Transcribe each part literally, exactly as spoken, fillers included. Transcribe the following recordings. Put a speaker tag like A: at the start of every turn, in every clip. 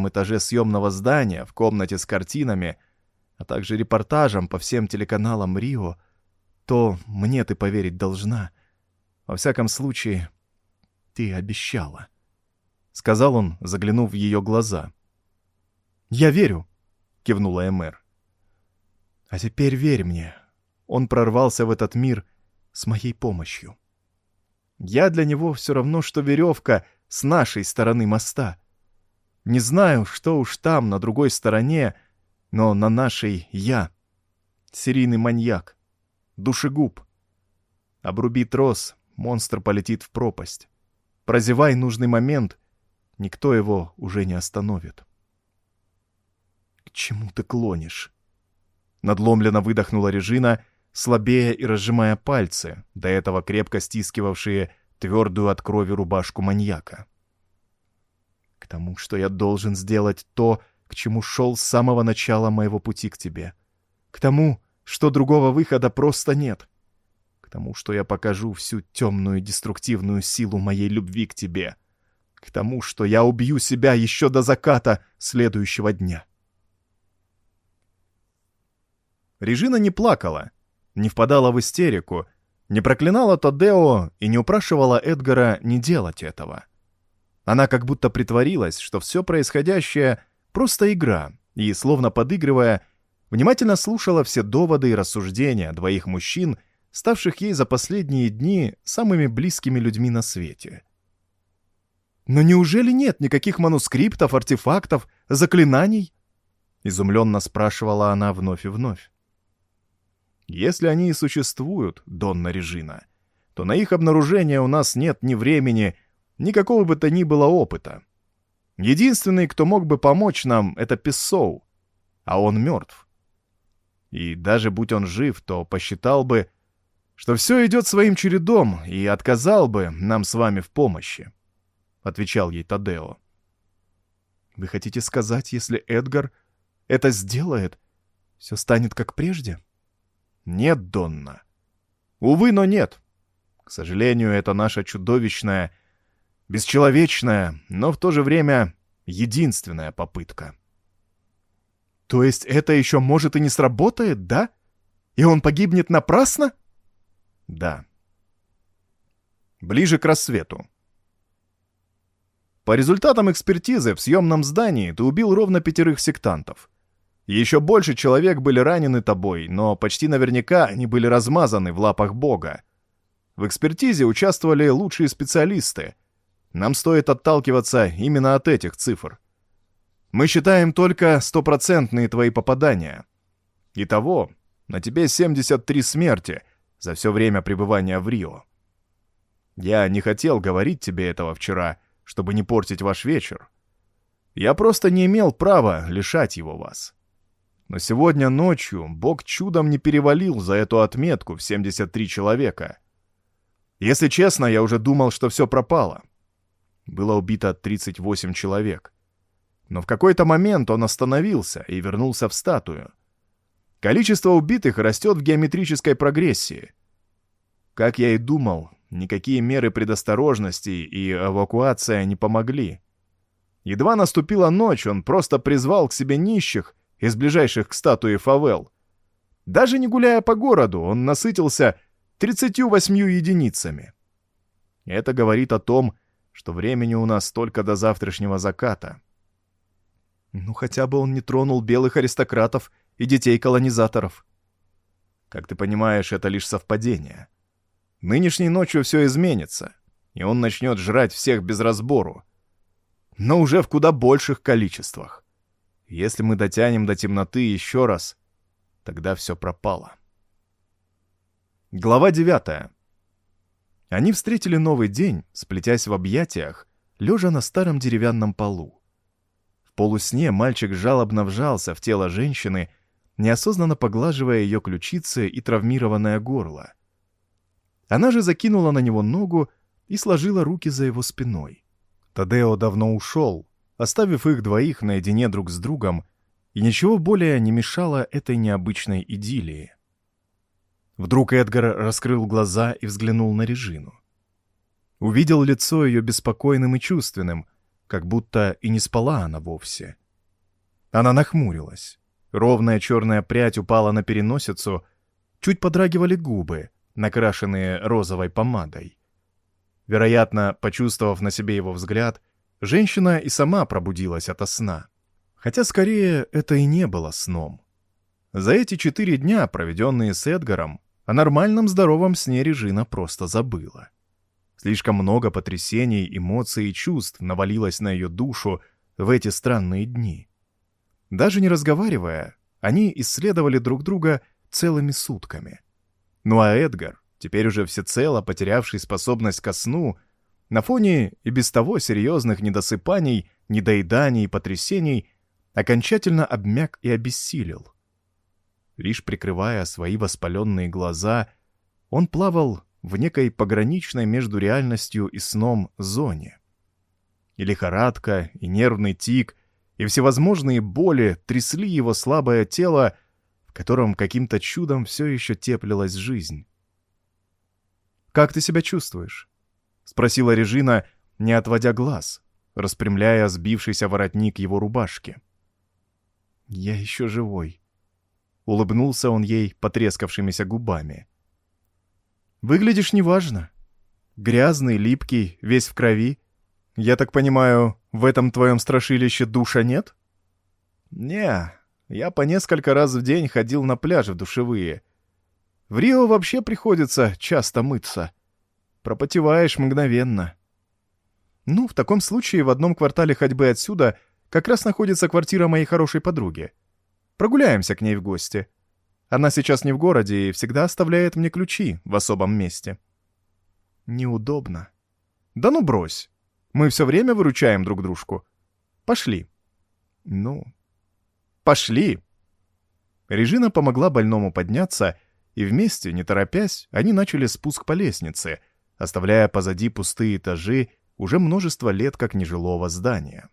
A: первом этаже съемного здания, в комнате с картинами, а также репортажем по всем телеканалам Рио, то мне ты поверить должна. Во всяком случае, ты обещала», — сказал он, заглянув в ее глаза. «Я верю», — кивнула Эмер. «А теперь верь мне, он прорвался в этот мир с моей помощью. Я для него все равно, что веревка с нашей стороны моста. Не знаю, что уж там, на другой стороне, но на нашей я. Серийный маньяк. Душегуб. Обруби трос, монстр полетит в пропасть. Прозевай нужный момент, никто его уже не остановит». «К чему ты клонишь?» Надломленно выдохнула Режина, слабея и разжимая пальцы, до этого крепко стискивавшие твердую от крови рубашку маньяка. «К тому, что я должен сделать то, к чему шел с самого начала моего пути к тебе. К тому, что другого выхода просто нет. К тому, что я покажу всю темную деструктивную силу моей любви к тебе. К тому, что я убью себя еще до заката следующего дня». Режина не плакала, не впадала в истерику, не проклинала Тадео и не упрашивала Эдгара не делать этого. Она как будто притворилась, что все происходящее — просто игра, и, словно подыгрывая, внимательно слушала все доводы и рассуждения двоих мужчин, ставших ей за последние дни самыми близкими людьми на свете. «Но неужели нет никаких манускриптов, артефактов, заклинаний?» — изумленно спрашивала она вновь и вновь. «Если они и существуют, Донна Режина, то на их обнаружение у нас нет ни времени, ни какого бы то ни было опыта. Единственный, кто мог бы помочь нам, — это Писсоу, а он мертв. И даже будь он жив, то посчитал бы, что все идет своим чередом, и отказал бы нам с вами в помощи», — отвечал ей Тадео. «Вы хотите сказать, если Эдгар это сделает, все станет как прежде?» «Нет, Донна. Увы, но нет. К сожалению, это наша чудовищная, бесчеловечная, но в то же время единственная попытка». «То есть это еще может и не сработает, да? И он погибнет напрасно?» «Да». Ближе к рассвету. По результатам экспертизы в съемном здании ты убил ровно пятерых сектантов. Еще больше человек были ранены тобой, но почти наверняка они были размазаны в лапах Бога. В экспертизе участвовали лучшие специалисты. Нам стоит отталкиваться именно от этих цифр. Мы считаем только стопроцентные твои попадания. Итого, на тебе семьдесят три смерти за все время пребывания в Рио. Я не хотел говорить тебе этого вчера, чтобы не портить ваш вечер. Я просто не имел права лишать его вас. Но сегодня ночью Бог чудом не перевалил за эту отметку в семьдесят три человека. Если честно, я уже думал, что все пропало. Было убито тридцать восемь человек. Но в какой-то момент он остановился и вернулся в статую. Количество убитых растет в геометрической прогрессии. Как я и думал, никакие меры предосторожности и эвакуация не помогли. Едва наступила ночь, он просто призвал к себе нищих из ближайших к статуе фавел. Даже не гуляя по городу, он насытился тридцатью восьмью единицами. Это говорит о том, что времени у нас только до завтрашнего заката. Ну, хотя бы он не тронул белых аристократов и детей-колонизаторов. Как ты понимаешь, это лишь совпадение. Нынешней ночью все изменится, и он начнет жрать всех без разбору. Но уже в куда больших количествах. Если мы дотянем до темноты еще раз, тогда все пропало. Глава девятая. Они встретили новый день, сплетясь в объятиях, лежа на старом деревянном полу. В полусне мальчик жалобно вжался в тело женщины, неосознанно поглаживая ее ключицы и травмированное горло. Она же закинула на него ногу и сложила руки за его спиной. Тадео давно ушел, оставив их двоих наедине друг с другом, и ничего более не мешало этой необычной идиллии. Вдруг Эдгар раскрыл глаза и взглянул на Режину. Увидел лицо ее беспокойным и чувственным, как будто и не спала она вовсе. Она нахмурилась. Ровная черная прядь упала на переносицу, чуть подрагивали губы, накрашенные розовой помадой. Вероятно, почувствовав на себе его взгляд, женщина и сама пробудилась ото сна. Хотя, скорее, это и не было сном. За эти четыре дня, проведенные с Эдгаром, о нормальном здоровом сне Режина просто забыла. Слишком много потрясений, эмоций и чувств навалилось на ее душу в эти странные дни. Даже не разговаривая, они исследовали друг друга целыми сутками. Ну а Эдгар, теперь уже всецело потерявший способность ко сну, на фоне и без того серьезных недосыпаний, недоеданий и потрясений, окончательно обмяк и обессилел. Лишь прикрывая свои воспаленные глаза, он плавал в некой пограничной между реальностью и сном зоне. И лихорадка, и нервный тик, и всевозможные боли трясли его слабое тело, в котором каким-то чудом все еще теплилась жизнь. «Как ты себя чувствуешь?» — спросила Режина, не отводя глаз, распрямляя сбившийся воротник его рубашки. «Я еще живой», — улыбнулся он ей потрескавшимися губами. «Выглядишь неважно. Грязный, липкий, весь в крови. Я так понимаю, в этом твоем страшилище душа нет?» «Не, я по несколько раз в день ходил на пляж в душевые. В Рио вообще приходится часто мыться. Пропотеваешь мгновенно». «Ну, в таком случае в одном квартале ходьбы отсюда как раз находится квартира моей хорошей подруги. Прогуляемся к ней в гости. Она сейчас не в городе и всегда оставляет мне ключи в особом месте». «Неудобно». «Да ну брось. Мы все время выручаем друг дружку. Пошли». «Ну, пошли». Режина помогла больному подняться, и вместе, не торопясь, они начали спуск по лестнице, оставляя позади пустые этажи уже множество лет как нежилого здания.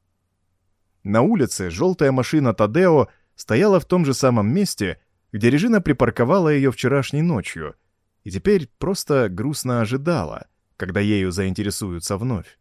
A: На улице желтая машина Тадео стояла в том же самом месте, где Режина припарковала ее вчерашней ночью, и теперь просто грустно ожидала, когда ею заинтересуются вновь.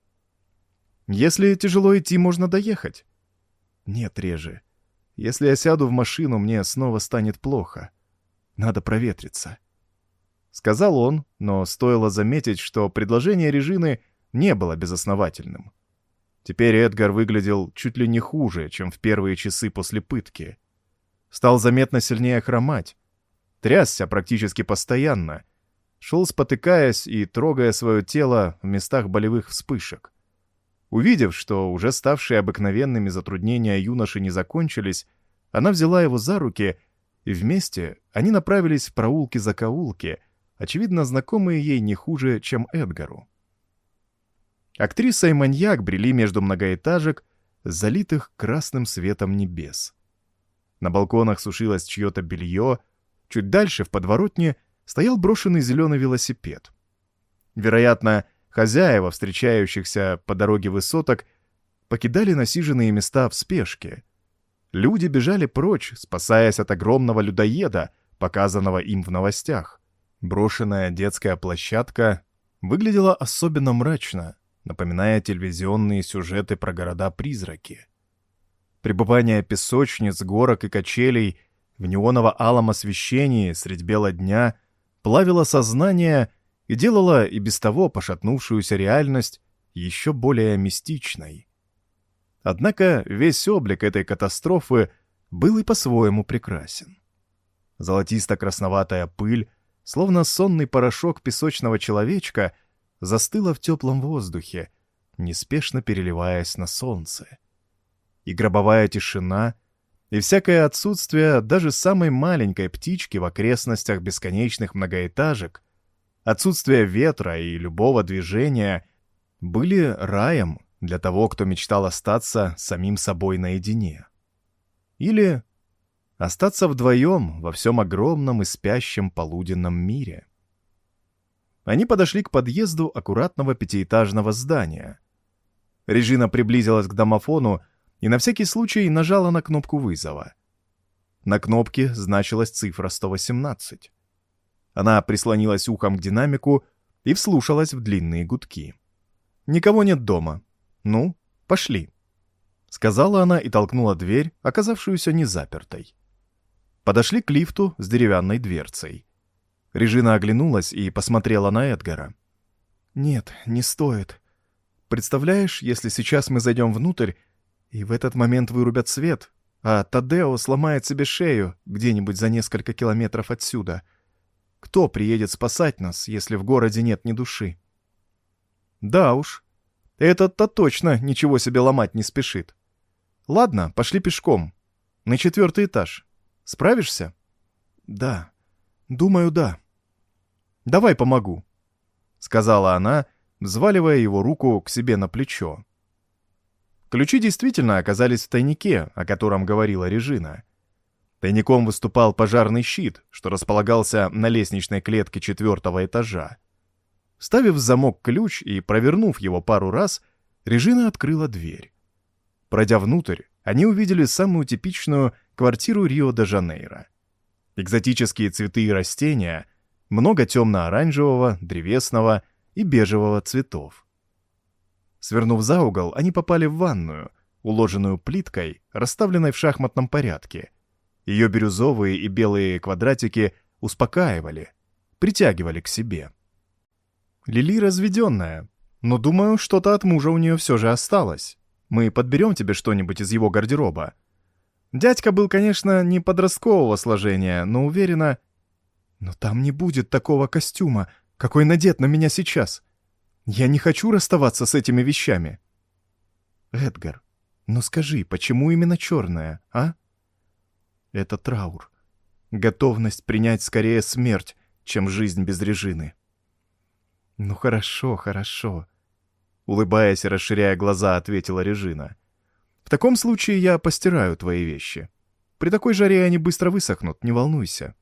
A: «Если тяжело идти, можно доехать». «Нет, Режи, если я сяду в машину, мне снова станет плохо. Надо проветриться», — сказал он, но стоило заметить, что предложение Режины не было безосновательным. Теперь Эдгар выглядел чуть ли не хуже, чем в первые часы после пытки. Стал заметно сильнее хромать. Трясся практически постоянно. Шел спотыкаясь и трогая свое тело в местах болевых вспышек. Увидев, что уже ставшие обыкновенными затруднения юноши не закончились, она взяла его за руки, и вместе они направились в проулки-закоулки, очевидно знакомые ей не хуже, чем Эдгару. Актриса и маньяк брели между многоэтажек, залитых красным светом небес. На балконах сушилось чье-то белье, чуть дальше, в подворотне, стоял брошенный зеленый велосипед. Вероятно, хозяева, встречающихся по дороге высоток, покидали насиженные места в спешке. Люди бежали прочь, спасаясь от огромного людоеда, показанного им в новостях. Брошенная детская площадка выглядела особенно мрачно, напоминая телевизионные сюжеты про города-призраки. Пребывание песочниц, горок и качелей в неоново-алом освещении средь бела дня плавило сознание и делало и без того пошатнувшуюся реальность еще более мистичной. Однако весь облик этой катастрофы был и по-своему прекрасен. Золотисто-красноватая пыль, словно сонный порошок песочного человечка, застыла в теплом воздухе, неспешно переливаясь на солнце. И гробовая тишина, и всякое отсутствие даже самой маленькой птички в окрестностях бесконечных многоэтажек, отсутствие ветра и любого движения были раем для того, кто мечтал остаться самим собой наедине. Или остаться вдвоем во всем огромном и спящем полуденном мире. Они подошли к подъезду аккуратного пятиэтажного здания. Режина приблизилась к домофону и на всякий случай нажала на кнопку вызова. На кнопке значилась цифра сто восемнадцать. Она прислонилась ухом к динамику и вслушалась в длинные гудки. «Никого нет дома. «Ну, пошли», — сказала она и толкнула дверь, оказавшуюся незапертой. Подошли к лифту с деревянной дверцей. Режина оглянулась и посмотрела на Эдгара. «Нет, не стоит. Представляешь, если сейчас мы зайдем внутрь, и в этот момент вырубят свет, а Тадео сломает себе шею где-нибудь за несколько километров отсюда. Кто приедет спасать нас, если в городе нет ни души?» «Да уж, этот-то точно ничего себе ломать не спешит. Ладно, пошли пешком. На четвертый этаж. Справишься?» «Да, думаю, да». «Давай помогу», — сказала она, взваливая его руку к себе на плечо. Ключи действительно оказались в тайнике, о котором говорила Режина. Тайником выступал пожарный щит, что располагался на лестничной клетке четвертого этажа. Вставив в замок ключ и провернув его пару раз, Режина открыла дверь. Пройдя внутрь, они увидели самую типичную квартиру Рио-де-Жанейро. Экзотические цветы и растения, много темно-оранжевого, древесного и бежевого цветов. Свернув за угол, они попали в ванную, уложенную плиткой, расставленной в шахматном порядке. Ее бирюзовые и белые квадратики успокаивали, притягивали к себе. Лили разведенная, но, думаю, что-то от мужа у нее все же осталось. Мы подберем тебе что-нибудь из его гардероба. Дядька был, конечно, не подросткового сложения, но уверена... Но там не будет такого костюма, какой надет на меня сейчас. Я не хочу расставаться с этими вещами. Эдгар, ну скажи, почему именно черная, а? Это траур. Готовность принять скорее смерть, чем жизнь без Режины. Ну хорошо, хорошо. Улыбаясь и расширяя глаза, ответила Режина. В таком случае я постираю твои вещи. При такой жаре они быстро высохнут, не волнуйся.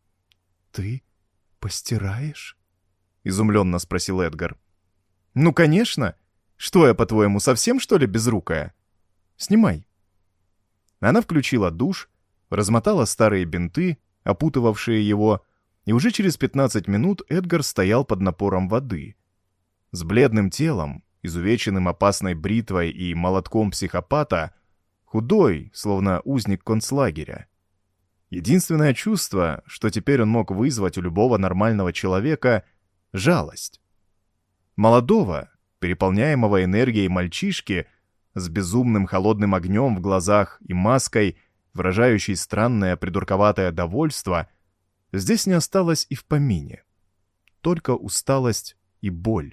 A: Ты постираешь? Изумленно спросил Эдгар. Ну, конечно. Что я, по-твоему, совсем, что ли, безрукая? Снимай. Она включила душ, размотала старые бинты, опутывавшие его, и уже через пятнадцать минут Эдгар стоял под напором воды. С бледным телом, изувеченным опасной бритвой и молотком психопата, худой, словно узник концлагеря. Единственное чувство, что теперь он мог вызвать у любого нормального человека — жалость. Молодого, переполняемого энергией мальчишки, с безумным холодным огнем в глазах и маской, выражающей странное придурковатое довольство, здесь не осталось и в помине. Только усталость и боль.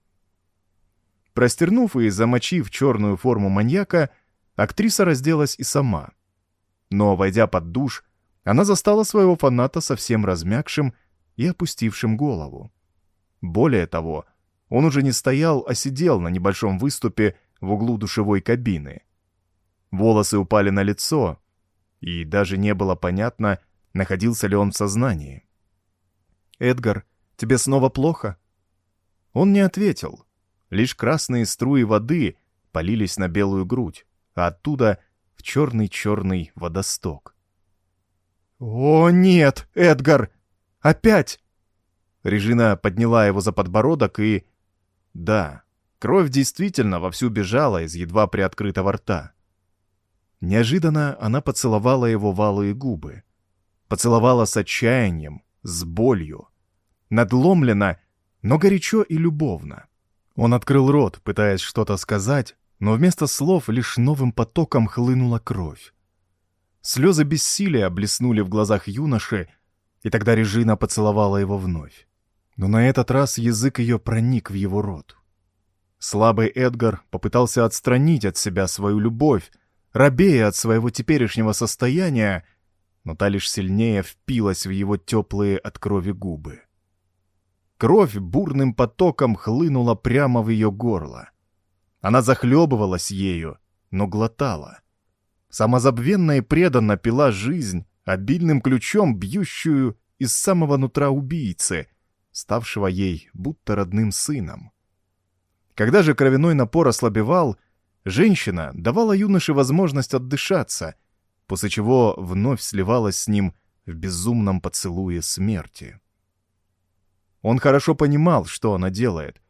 A: Простернув и замочив черную форму маньяка, актриса разделась и сама. Но, войдя под душ, она застала своего фаната совсем размякшим и опустившим голову. Более того, он уже не стоял, а сидел на небольшом выступе в углу душевой кабины. Волосы упали на лицо, и даже не было понятно, находился ли он в сознании. «Эдгар, тебе снова плохо?» Он не ответил. Лишь красные струи воды полились на белую грудь, а оттуда в черный-черный водосток. «О, нет, Эдгар! Опять!» Режина подняла его за подбородок и... Да, кровь действительно вовсю бежала из едва приоткрытого рта. Неожиданно она поцеловала его валые губы. Поцеловала с отчаянием, с болью. Надломленно, но горячо и любовно. Он открыл рот, пытаясь что-то сказать, но вместо слов лишь новым потоком хлынула кровь. Слезы бессилия блеснули в глазах юноши, и тогда Режина поцеловала его вновь. Но на этот раз язык ее проник в его рот. Слабый Эдгар попытался отстранить от себя свою любовь, робея от своего теперешнего состояния, но та лишь сильнее впилась в его теплые от крови губы. Кровь бурным потоком хлынула прямо в ее горло. Она захлебывалась ею, но глотала. Самозабвенно и преданно пила жизнь, обильным ключом бьющую из самого нутра убийцы, ставшего ей будто родным сыном. Когда же кровяной напор ослабевал, женщина давала юноше возможность отдышаться, после чего вновь сливалась с ним в безумном поцелуе смерти. Он хорошо понимал, что она делает,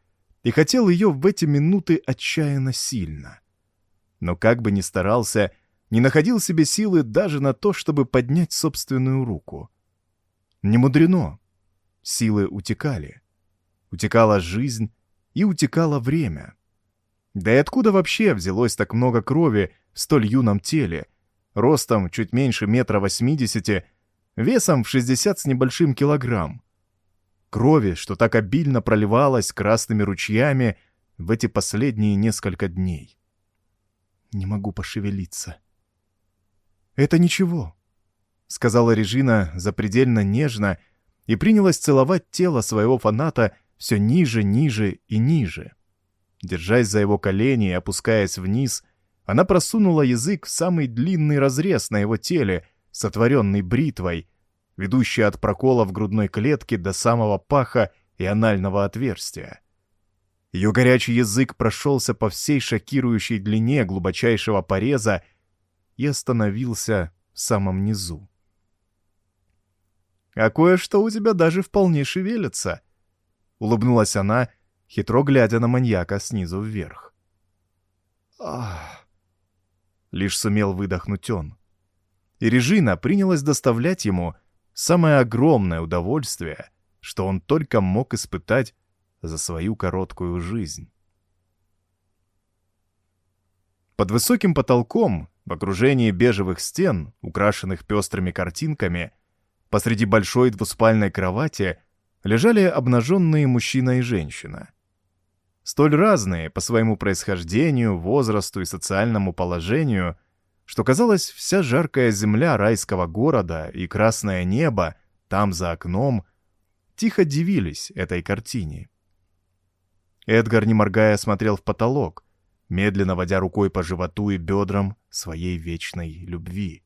A: и хотел ее в эти минуты отчаянно сильно. Но как бы ни старался, не находил себе силы даже на то, чтобы поднять собственную руку. Не мудрено. Силы утекали. Утекала жизнь и утекало время. Да и откуда вообще взялось так много крови в столь юном теле, ростом чуть меньше метра восьмидесяти, весом в шестьдесят с небольшим килограмм? Крови, что так обильно проливалась красными ручьями в эти последние несколько дней. Не могу пошевелиться. «Это ничего», — сказала Режина запредельно нежно и принялась целовать тело своего фаната все ниже, ниже и ниже. Держась за его колени и опускаясь вниз, она просунула язык в самый длинный разрез на его теле, сотворенный бритвой, ведущий от прокола в грудной клетке до самого паха и анального отверстия. Ее горячий язык прошелся по всей шокирующей длине глубочайшего пореза и остановился в самом низу. «А кое-что у тебя даже вполне шевелится», — улыбнулась она, хитро глядя на маньяка снизу вверх. «Ах!» — лишь сумел выдохнуть он. И Режина принялась доставлять ему самое огромное удовольствие, что он только мог испытать за свою короткую жизнь. Под высоким потолком, в окружении бежевых стен, украшенных пестрыми картинками, посреди большой двуспальной кровати лежали обнаженные мужчина и женщина. Столь разные по своему происхождению, возрасту и социальному положению, что, казалось, вся жаркая земля райского города и красное небо там за окном тихо дивились этой картине. Эдгар, не моргая, смотрел в потолок, медленно водя рукой по животу и бедрам своей вечной любви.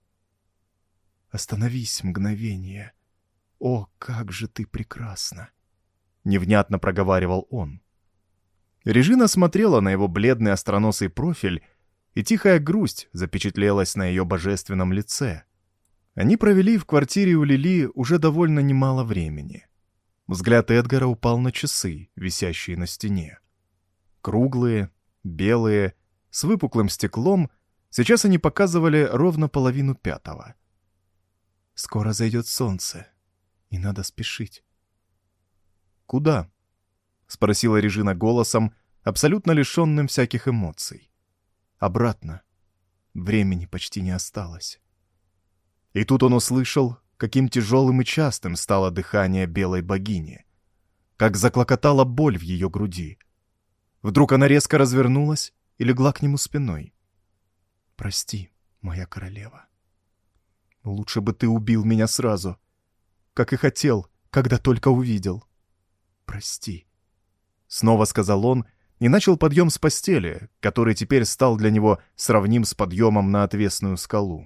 A: «Остановись мгновение. О, как же ты прекрасна!» — невнятно проговаривал он. Режина смотрела на его бледный остроносый профиль, и тихая грусть запечатлелась на ее божественном лице. Они провели в квартире у Лили уже довольно немало времени. Взгляд Эдгара упал на часы, висящие на стене. Круглые, белые, с выпуклым стеклом, сейчас они показывали ровно половину пятого. «Скоро зайдет солнце, и надо спешить». «Куда?» — спросила Режина голосом, абсолютно лишенным всяких эмоций. «Обратно. Времени почти не осталось». И тут он услышал, каким тяжелым и частым стало дыхание белой богини, как заклокотала боль в ее груди. Вдруг она резко развернулась и легла к нему спиной. «Прости, моя королева. Лучше бы ты убил меня сразу, как и хотел, когда только увидел. Прости», — снова сказал он и начал подъем с постели, который теперь стал для него сравним с подъемом на отвесную скалу.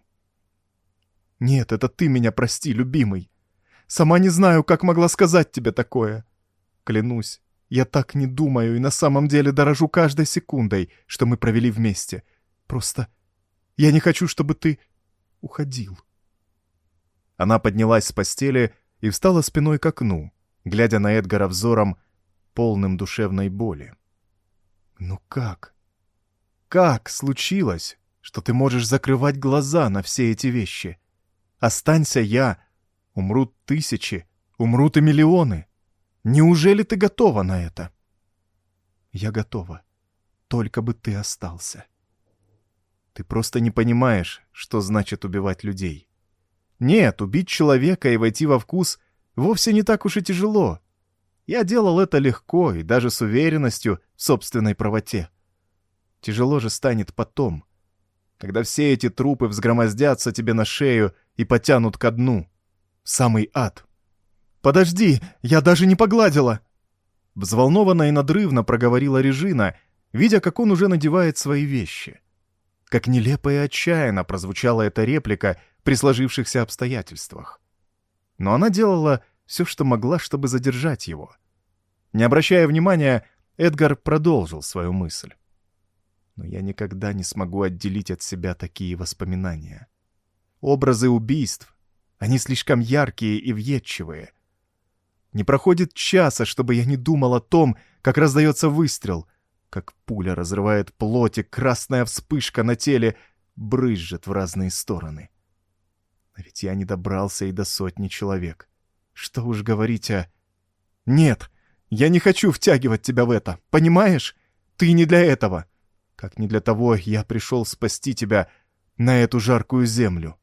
A: «Нет, это ты меня прости, любимый. Сама не знаю, как могла сказать тебе такое. Клянусь, я так не думаю и на самом деле дорожу каждой секундой, что мы провели вместе. Просто я не хочу, чтобы ты уходил». Она поднялась с постели и встала спиной к окну, глядя на Эдгара взором, полным душевной боли. «Ну как? Как случилось, что ты можешь закрывать глаза на все эти вещи? Останься я, умрут тысячи, умрут и миллионы. Неужели ты готова на это?» «Я готова. Только бы ты остался. Ты просто не понимаешь, что значит убивать людей. Нет, убить человека и войти во вкус вовсе не так уж и тяжело. Я делал это легко и даже с уверенностью в собственной правоте. Тяжело же станет потом, когда все эти трупы взгромоздятся тебе на шею и потянут ко дну. В самый ад. «Подожди, я даже не погладила!» Взволнованно и надрывно проговорила Режина, видя, как он уже надевает свои вещи. Как нелепо и отчаянно прозвучала эта реплика при сложившихся обстоятельствах. Но она делала все, что могла, чтобы задержать его. Не обращая внимания, Эдгар продолжил свою мысль. «Но я никогда не смогу отделить от себя такие воспоминания. Образы убийств, они слишком яркие и въедчивые. Не проходит часа, чтобы я не думал о том, как раздается выстрел, как пуля разрывает плоть, и красная вспышка на теле брызжет в разные стороны. А ведь я не добрался и до сотни человек. Что уж говорить о... Нет, я не хочу втягивать тебя в это, понимаешь? Ты не для этого. Как не для того я пришел спасти тебя на эту жаркую землю.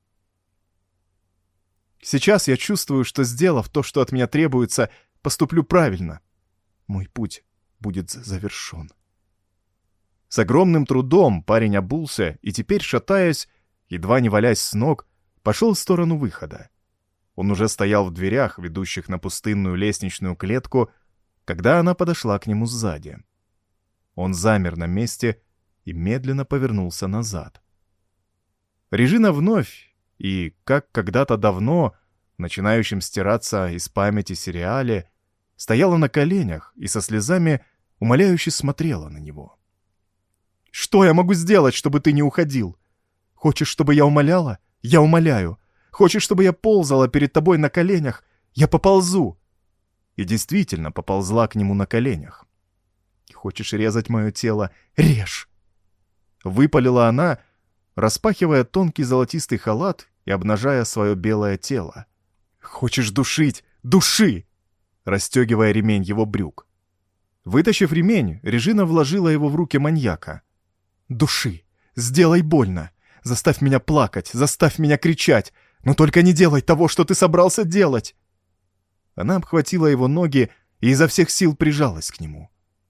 A: Сейчас я чувствую, что, сделав то, что от меня требуется, поступлю правильно. Мой путь будет завершен. С огромным трудом парень обулся и теперь, шатаясь, едва не валясь с ног, пошел в сторону выхода. Он уже стоял в дверях, ведущих на пустынную лестничную клетку, когда она подошла к нему сзади. Он замер на месте и медленно повернулся назад. Режина вновь, и, как когда-то давно, в начинающем стираться из памяти сериале, стояла на коленях и со слезами умоляюще смотрела на него. «Что я могу сделать, чтобы ты не уходил? Хочешь, чтобы я умоляла? Я умоляю. Хочешь, чтобы я ползала перед тобой на коленях? Я поползу!» И действительно поползла к нему на коленях. «Хочешь резать мое тело? Режь!» Выпалила она, распахивая тонкий золотистый халат и обнажая свое белое тело. «Хочешь душить? Души!» Расстегивая ремень его брюк. Вытащив ремень, Режина вложила его в руки маньяка. «Души! Сделай больно! Заставь меня плакать! Заставь меня кричать! Но только не делай того, что ты собрался делать!» Она обхватила его ноги и изо всех сил прижалась к нему.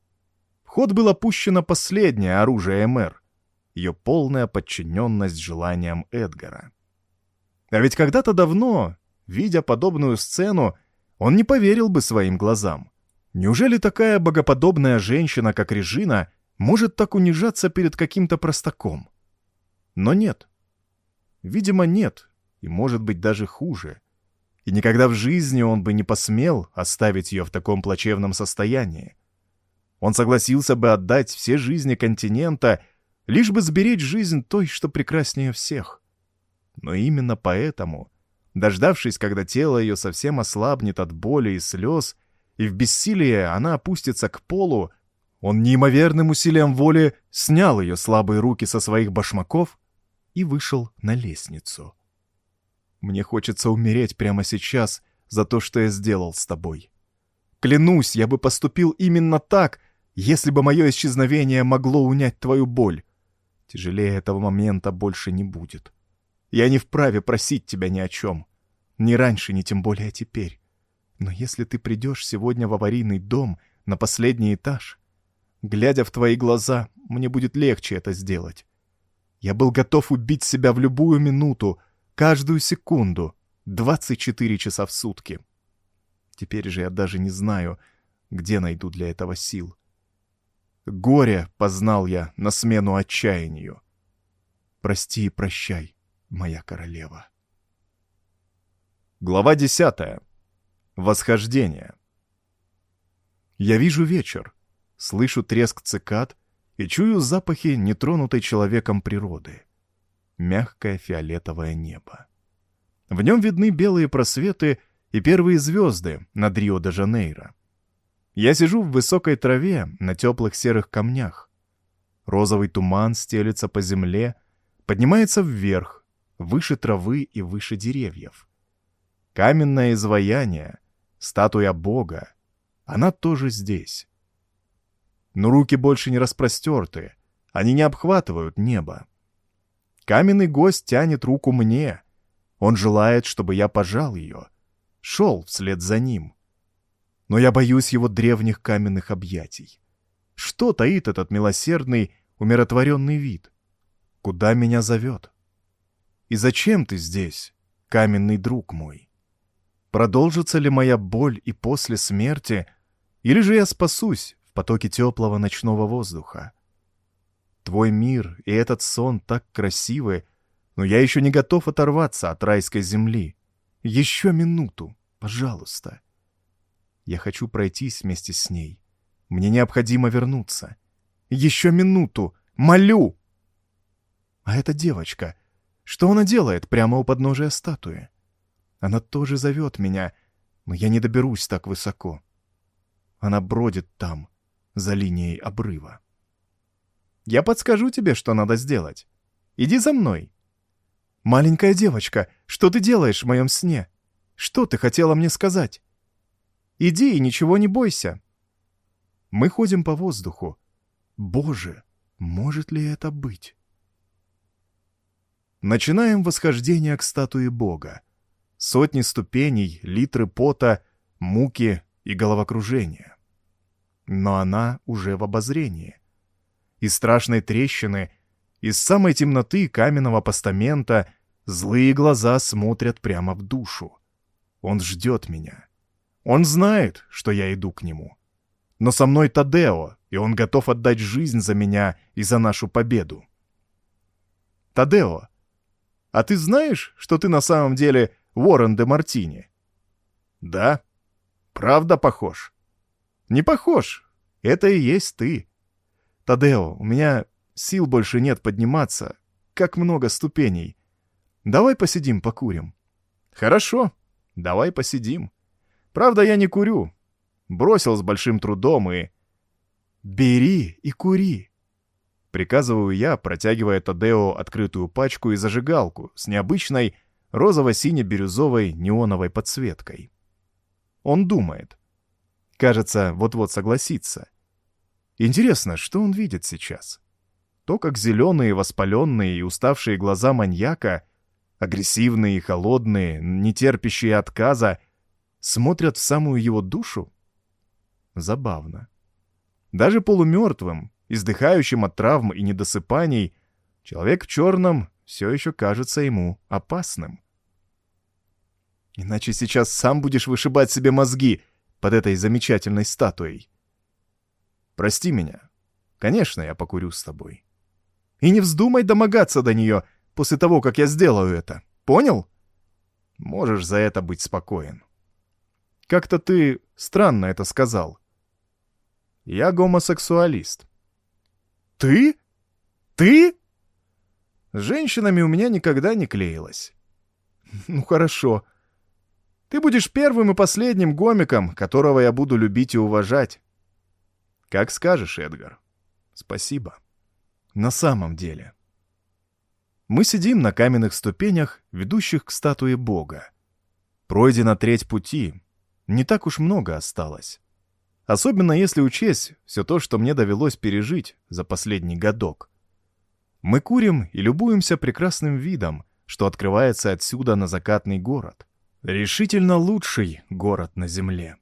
A: В ход было пущено последнее оружие МР. Ее полная подчиненность желаниям Эдгара. А ведь когда-то давно, видя подобную сцену, он не поверил бы своим глазам. Неужели такая богоподобная женщина, как Режина, может так унижаться перед каким-то простаком? Но нет. Видимо, нет, и может быть даже хуже. И никогда в жизни он бы не посмел оставить ее в таком плачевном состоянии. Он согласился бы отдать все жизни континента, лишь бы сберечь жизнь той, что прекраснее всех. Но именно поэтому, дождавшись, когда тело ее совсем ослабнет от боли и слез, и в бессилии она опустится к полу, он неимоверным усилием воли снял ее слабые руки со своих башмаков и вышел на лестницу. «Мне хочется умереть прямо сейчас за то, что я сделал с тобой. Клянусь, я бы поступил именно так, если бы мое исчезновение могло унять твою боль. Тяжелее этого момента больше не будет. Я не вправе просить тебя ни о чем. Ни раньше, ни тем более теперь. Но если ты придешь сегодня в аварийный дом на последний этаж, глядя в твои глаза, мне будет легче это сделать. Я был готов убить себя в любую минуту, каждую секунду, двадцать четыре часа в сутки. Теперь же я даже не знаю, где найду для этого сил. Горе познал я на смену отчаянию. Прости и прощай, моя королева». Глава десятая. Восхождение. Я вижу вечер, слышу треск цикад и чую запахи нетронутой человеком природы. Мягкое фиолетовое небо. В нем видны белые просветы и первые звезды над Рио-де-Жанейро. Я сижу в высокой траве на теплых серых камнях. Розовый туман стелется по земле, поднимается вверх, выше травы и выше деревьев. Каменное изваяние, статуя Бога, она тоже здесь. Но руки больше не распростерты, они не обхватывают небо. Каменный гость тянет руку мне. Он желает, чтобы я пожал ее, шел вслед за ним. Но я боюсь его древних каменных объятий. Что таит этот милосердный, умиротворенный вид? Куда меня зовет? И зачем ты здесь, каменный друг мой? Продолжится ли моя боль и после смерти, или же я спасусь в потоке теплого ночного воздуха? Твой мир и этот сон так красивы, но я еще не готов оторваться от райской земли. Еще минуту, пожалуйста. Я хочу пройтись вместе с ней. Мне необходимо вернуться. Еще минуту, молю! А эта девочка, что она делает прямо у подножия статуи? Она тоже зовет меня, но я не доберусь так высоко. Она бродит там, за линией обрыва. Я подскажу тебе, что надо сделать. Иди за мной. Маленькая девочка, что ты делаешь в моем сне? Что ты хотела мне сказать? Иди и ничего не бойся. Мы ходим по воздуху. Боже, может ли это быть? Начинаем восхождение к статуе Бога. Сотни ступеней, литры пота, муки и головокружения. Но она уже в обозрении. Из страшной трещины, из самой темноты каменного постамента злые глаза смотрят прямо в душу. Он ждет меня. Он знает, что я иду к нему. Но со мной Тадео, и он готов отдать жизнь за меня и за нашу победу. Тадео, а ты знаешь, что ты на самом деле Уоррен де Мартини? Да. Правда похож? Не похож. Это и есть ты. Тадео, у меня сил больше нет подниматься. Как много ступеней. Давай посидим, покурим. Хорошо, давай посидим. Правда, я не курю. Бросил с большим трудом и... Бери и кури. Приказываю я, протягивая Тадео открытую пачку и зажигалку с необычной розово-сине-бирюзовой неоновой подсветкой. Он думает. Кажется, вот-вот согласится. Интересно, что он видит сейчас? То, как зеленые, воспаленные и уставшие глаза маньяка, агрессивные и холодные, нетерпящие отказа, смотрят в самую его душу? Забавно. Даже полумертвым, издыхающим от травм и недосыпаний, человек в черном все еще кажется ему опасным. Иначе сейчас сам будешь вышибать себе мозги под этой замечательной статуей. Прости меня. Конечно, я покурю с тобой. И не вздумай домогаться до нее после того, как я сделаю это. Понял? Можешь за это быть спокоен. Как-то ты странно это сказал. Я гомосексуалист. Ты? Ты? С женщинами у меня никогда не клеилось. Ну хорошо. Ты будешь первым и последним гомиком, которого я буду любить и уважать. Как скажешь, Эдгар. Спасибо. На самом деле. Мы сидим на каменных ступенях, ведущих к статуе Бога. Пройдена треть пути. Не так уж много осталось. Особенно если учесть все то, что мне довелось пережить за последний годок. Мы курим и любуемся прекрасным видом, что открывается отсюда на закатный город. Решительно лучший город на земле.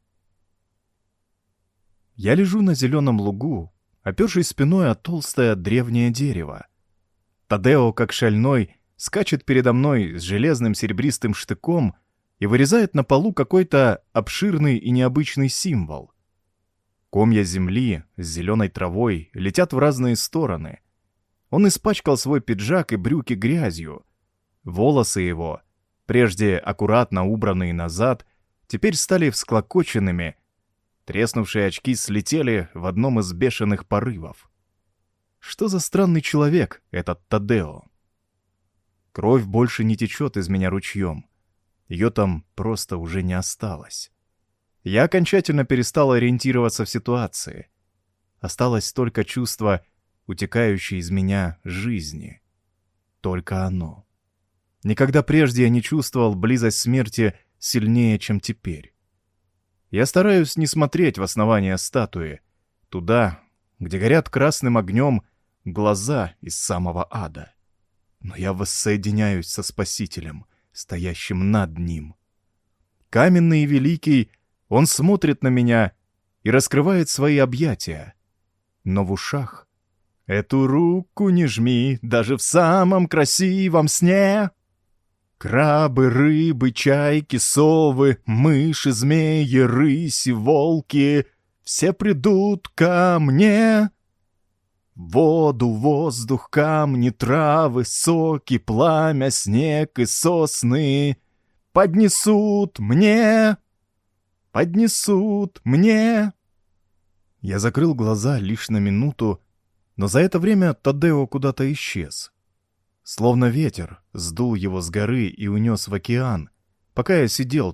A: Я лежу на зеленом лугу, опершись спиной о толстое древнее дерево. Тадео, как шальной, скачет передо мной с железным серебристым штыком и вырезает на полу какой-то обширный и необычный символ. Комья земли с зеленой травой летят в разные стороны. Он испачкал свой пиджак и брюки грязью. Волосы его, прежде аккуратно убранные назад, теперь стали всклокоченными. Треснувшие очки слетели в одном из бешеных порывов. Что за странный человек этот Тадео? Кровь больше не течет из меня ручьем. Ее там просто уже не осталось. Я окончательно перестал ориентироваться в ситуации. Осталось только чувство, утекающее из меня жизни. Только оно. Никогда прежде я не чувствовал близость смерти сильнее, чем теперь. Я стараюсь не смотреть в основание статуи, туда, где горят красным огнем глаза из самого ада. Но я воссоединяюсь со Спасителем, стоящим над ним. Каменный и великий, он смотрит на меня и раскрывает свои объятия. Но в ушах: «Эту руку не жми даже в самом красивом сне!» Крабы, рыбы, чайки, совы, мыши, змеи, рыси, волки — все придут ко мне. Воду, воздух, камни, травы, соки, пламя, снег и сосны поднесут мне, поднесут мне. Я закрыл глаза лишь на минуту, но за это время Тадео куда-то исчез. Словно ветер сдул его с горы и унес в океан, пока я сидел тут,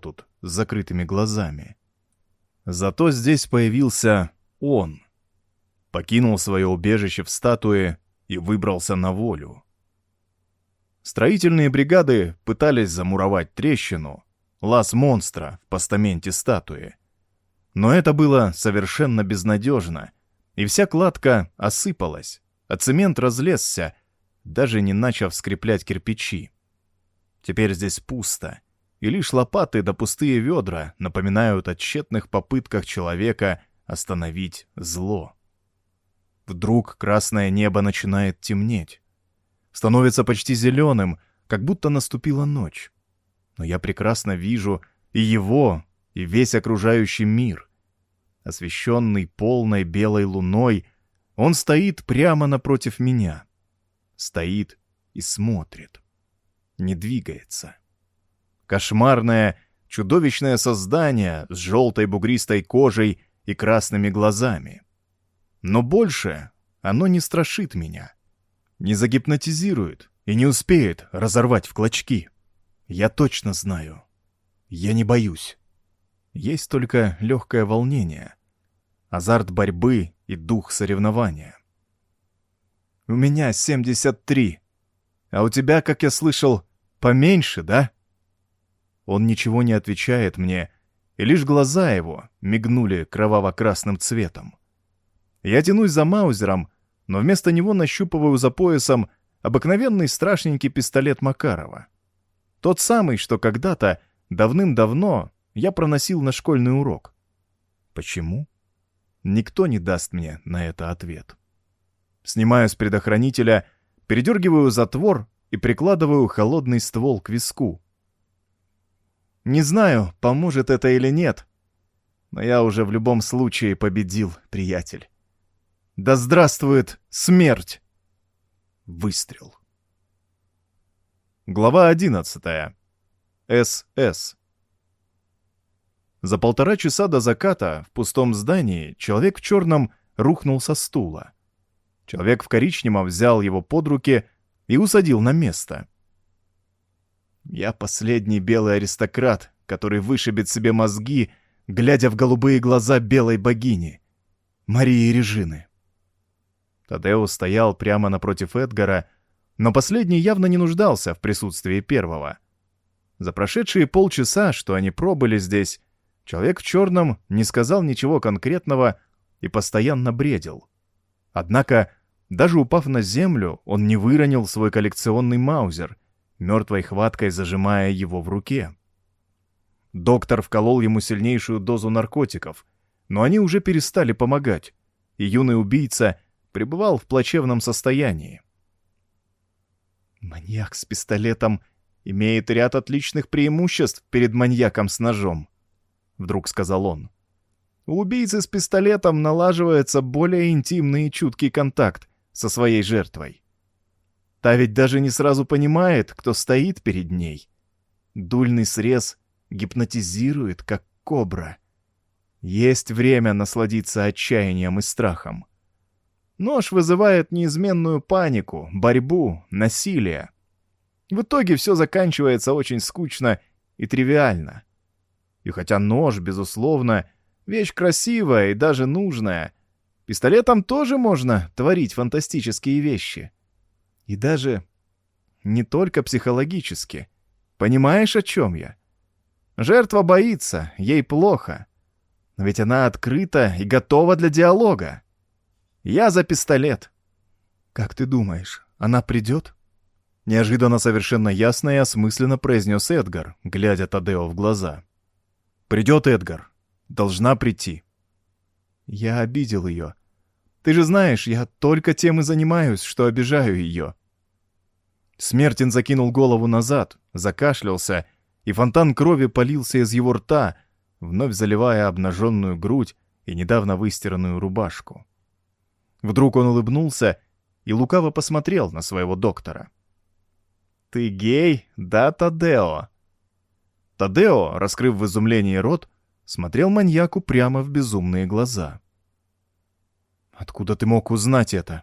A: с закрытыми глазами. Зато здесь появился он. Покинул свое убежище в статуе и выбрался на волю. Строительные бригады пытались замуровать трещину, лаз монстра в постаменте статуи. Но это было совершенно безнадежно, и вся кладка осыпалась, а цемент разлезся, даже не начав скреплять кирпичи. Теперь здесь пусто, и лишь лопаты да пустые ведра напоминают о тщетных попытках человека остановить зло. Вдруг красное небо начинает темнеть. Становится почти зеленым, как будто наступила ночь. Но я прекрасно вижу и его, и весь окружающий мир. Освещенный полной белой луной, он стоит прямо напротив меня. Стоит и смотрит. Не двигается. Кошмарное, чудовищное создание с желтой бугристой кожей и красными глазами. Но больше оно не страшит меня. Не загипнотизирует и не успеет разорвать в клочки. Я точно знаю. Я не боюсь. Есть только легкое волнение, азарт борьбы и дух соревнования. У меня семьдесят три, а у тебя, как я слышал, поменьше, да? Он ничего не отвечает мне, и лишь глаза его мигнули кроваво-красным цветом. Я тянусь за маузером, но вместо него нащупываю за поясом обыкновенный страшненький пистолет Макарова. Тот самый, что когда-то, давным-давно, я проносил на школьный урок. Почему? Никто не даст мне на это ответ. Снимаю с предохранителя, передергиваю затвор и прикладываю холодный ствол к виску. Не знаю, поможет это или нет, но я уже в любом случае победил, приятель. Да здравствует смерть! Выстрел. Глава одиннадцатая. СС. За полтора часа до заката в пустом здании человек в черном рухнул со стула. Человек в коричневом взял его под руки и усадил на место. Я последний белый аристократ, который вышибет себе мозги, глядя в голубые глаза белой богини, Марии Режины. Тадео стоял прямо напротив Эдгара, но последний явно не нуждался в присутствии первого. За прошедшие полчаса, что они пробыли здесь, человек в черном не сказал ничего конкретного и постоянно бредил. Однако, даже упав на землю, он не выронил свой коллекционный маузер, мертвой хваткой зажимая его в руке. Доктор вколол ему сильнейшую дозу наркотиков, но они уже перестали помогать, и юный убийца пребывал в плачевном состоянии. «Маньяк с пистолетом имеет ряд отличных преимуществ перед маньяком с ножом», — вдруг сказал он. «У убийцы с пистолетом налаживается более интимный и чуткий контакт со своей жертвой. Та ведь даже не сразу понимает, кто стоит перед ней. Дульный срез гипнотизирует, как кобра. Есть время насладиться отчаянием и страхом. Нож вызывает неизменную панику, борьбу, насилие. В итоге все заканчивается очень скучно и тривиально. И хотя нож, безусловно, вещь красивая и даже нужная, пистолетом тоже можно творить фантастические вещи. И даже не только психологически. Понимаешь, о чем я? Жертва боится, ей плохо. Но ведь она открыта и готова для диалога. Я за пистолет. Как ты думаешь, она придет? Неожиданно совершенно ясно и осмысленно произнес Эдгар, глядя Тадео в глаза. Придет, Эдгар. Должна прийти. Я обидел ее. Ты же знаешь, я только тем и занимаюсь, что обижаю ее. Смертин закинул голову назад, закашлялся, и фонтан крови полился из его рта, вновь заливая обнаженную грудь и недавно выстиранную рубашку. Вдруг он улыбнулся и лукаво посмотрел на своего доктора. «Ты гей, да, Тадео?» Тадео, раскрыв в изумлении рот, смотрел маньяку прямо в безумные глаза. «Откуда ты мог узнать это?»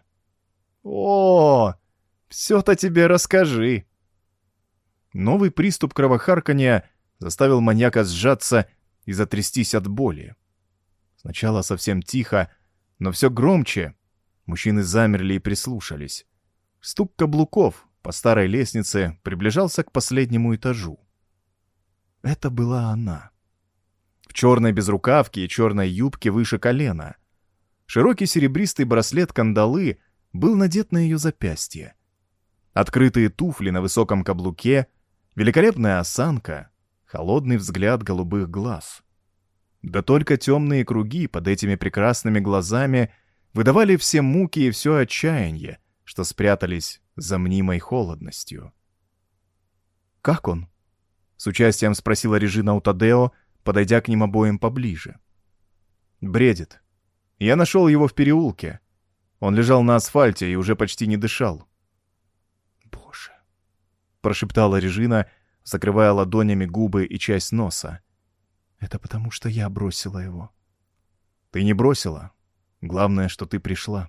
A: «О, все-то тебе расскажи!» Новый приступ кровохарканья заставил маньяка сжаться и затрястись от боли. Сначала совсем тихо, но все громче. Мужчины замерли и прислушались. Стук каблуков по старой лестнице приближался к последнему этажу. Это была она. В черной безрукавке и черной юбке выше колена. Широкий серебристый браслет-кандалы был надет на ее запястье. Открытые туфли на высоком каблуке, великолепная осанка, холодный взгляд голубых глаз. Да только темные круги под этими прекрасными глазами выдавали все муки и все отчаяние, что спрятались за мнимой холодностью. «Как он?» — с участием спросила Режина у Тадео, подойдя к ним обоим поближе. «Бредит. Я нашел его в переулке. Он лежал на асфальте и уже почти не дышал». «Боже!» — прошептала Режина, закрывая ладонями губы и часть носа. «Это потому, что я бросила его». «Ты не бросила. Главное, что ты пришла».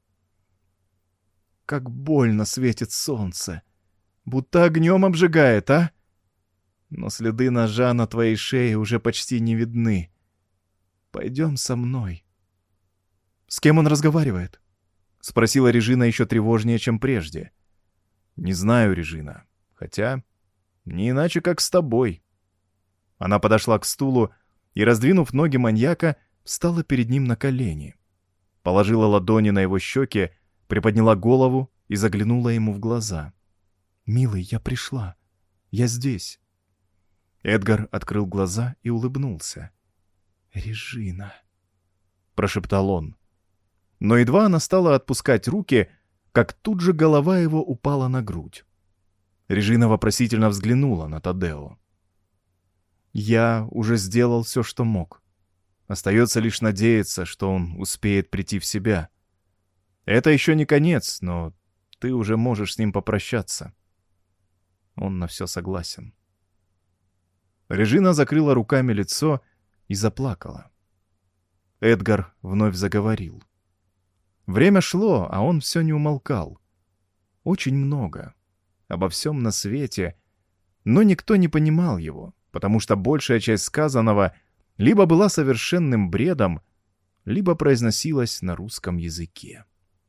A: «Как больно светит солнце! Будто огнем обжигает, а? Но следы ножа на твоей шее уже почти не видны. Пойдем со мной». «С кем он разговаривает?» — спросила Режина еще тревожнее, чем прежде. «Не знаю, Режина. Хотя не иначе, как с тобой». Она подошла к стулу и, раздвинув ноги маньяка, встала перед ним на колени. Положила ладони на его щеки, приподняла голову и заглянула ему в глаза. «Милый, я пришла. Я здесь». Эдгар открыл глаза и улыбнулся. «Режина», — прошептал он. Но едва она стала отпускать руки, как тут же голова его упала на грудь. Режина вопросительно взглянула на Тадео. «Я уже сделал все, что мог. Остается лишь надеяться, что он успеет прийти в себя. Это еще не конец, но ты уже можешь с ним попрощаться». Он на все согласен. Режина закрыла руками лицо и заплакала. Эдгар вновь заговорил. Время шло, а он все не умолкал. Очень много. Обо всем на свете. Но никто не понимал его, потому что большая часть сказанного либо была совершенным бредом, либо произносилась на русском языке.